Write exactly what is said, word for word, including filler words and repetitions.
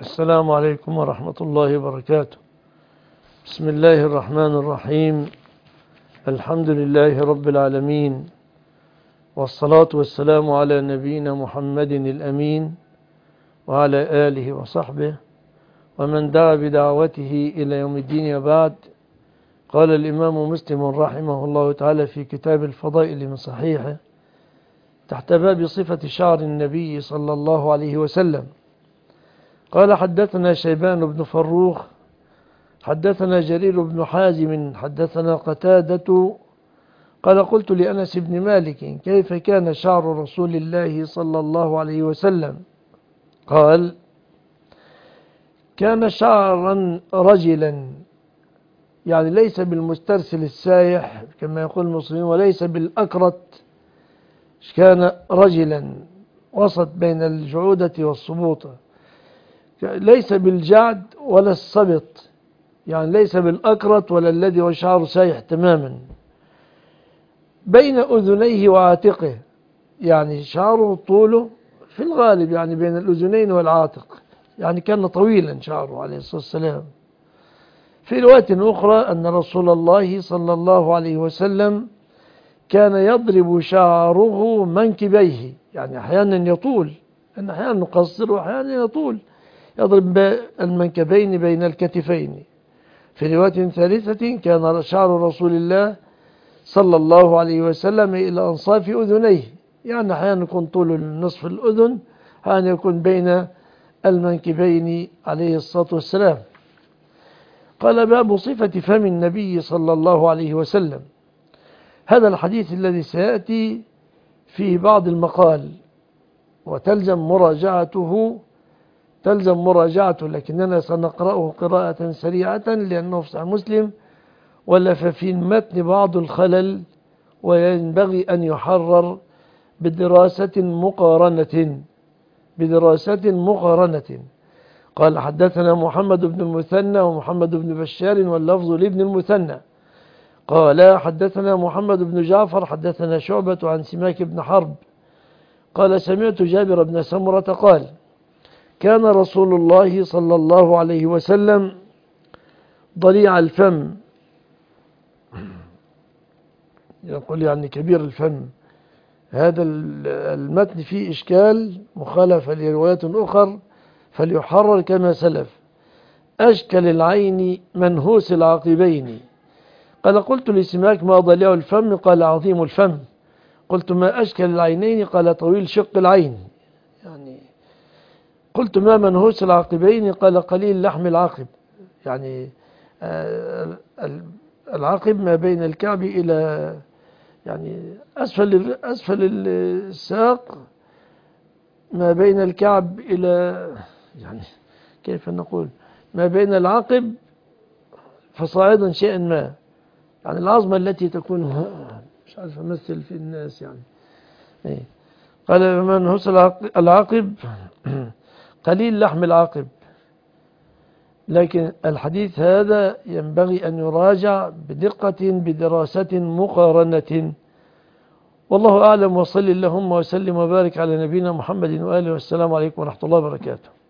السلام عليكم ورحمة الله وبركاته. بسم الله الرحمن الرحيم. الحمد لله رب العالمين، والصلاة والسلام على نبينا محمد الأمين وعلى آله وصحبه ومن دعا بدعوته إلى يوم الدين. وبعد، قال الإمام مسلم رحمه الله تعالى في كتاب الفضائل من صحيحه تحت باب صفة شعر النبي صلى الله عليه وسلم، قال: حدثنا شيبان بن فروخ حدثنا جرير بن حازم حدثنا قتادة قال: قلت لأنس بن مالك: كيف كان شعر رسول الله صلى الله عليه وسلم؟ قال: كان شعرا رجلا، يعني ليس بالمسترسل السايح كما يقول المسلمين، وليس بالأكرت، كان رجلا وسط بين الجعودة والصبوطة، ليس بالجعد ولا السبط، يعني ليس بالأكرت ولا الذي هو شعره سايح تماما، بين أذنيه وعاتقه، يعني شعره طوله في الغالب يعني بين الأذنين والعاتق، يعني كان طويلا شعره عليه الصلاة والسلام. في رواية أخرى أن رسول الله صلى الله عليه وسلم كان يضرب شعره منكبيه، يعني أحيانا يطول، أن أحيانا نقصر وأحيانا يطول، يضرب المنكبين بين الكتفين. في رواية ثالثة كان شعر رسول الله صلى الله عليه وسلم إلى أنصاف أذنيه، يعني أحيانا يكون طول نصف الأذن، أحيانا يكون بين المنكبين عليه الصلاة والسلام. قال: باب صفة فم النبي صلى الله عليه وسلم. هذا الحديث الذي سيأتي فيه بعض المقال وتلزم مراجعته تلزم مراجعته لكننا سنقرأه قراءة سريعة لأنه في صحيح مسلم، ولا ففي المتن بعض الخلل وينبغي أن يحرر بدراسة مقارنة بدراسة مقارنة. قال: حدثنا محمد بن المثنى ومحمد بن بشار واللفظ لابن المثنى قال: حدثنا محمد بن جعفر حدثنا شعبة عن سماك بن حرب قال: سمعت جابر بن سمرة قال: كان رسول الله صلى الله عليه وسلم ضليع الفم، يقول يعني كبير الفم. هذا المتن فيه إشكال مخالفة لروايات أخر فليحرر كما سلف. أشكل العين منهوس العقبين. قال: قلت لسماك: ما ضليع الفم؟ قال: عظيم الفم. قلت: ما أشكل العينين؟ قال: طويل شق العين. يعني قلت: ما منهوس العقبين؟ قال: قليل لحم العقب، يعني العقب ما بين الكعب إلى يعني أسفل أسفل الساق، ما بين الكعب إلى يعني كيف نقول ما بين العقب فصاعدا شيئا ما، يعني العظمة التي تكون مش عارف أمثل في الناس يعني إيه. قال: منهوس العقب قليل لحم العقب. لكن الحديث هذا ينبغي أن يراجع بدقة بدراسة مقارنة. والله أعلم، وصل اللهم وسلم وبارك على نبينا محمد وآله، والسلام عليكم ورحمة الله وبركاته.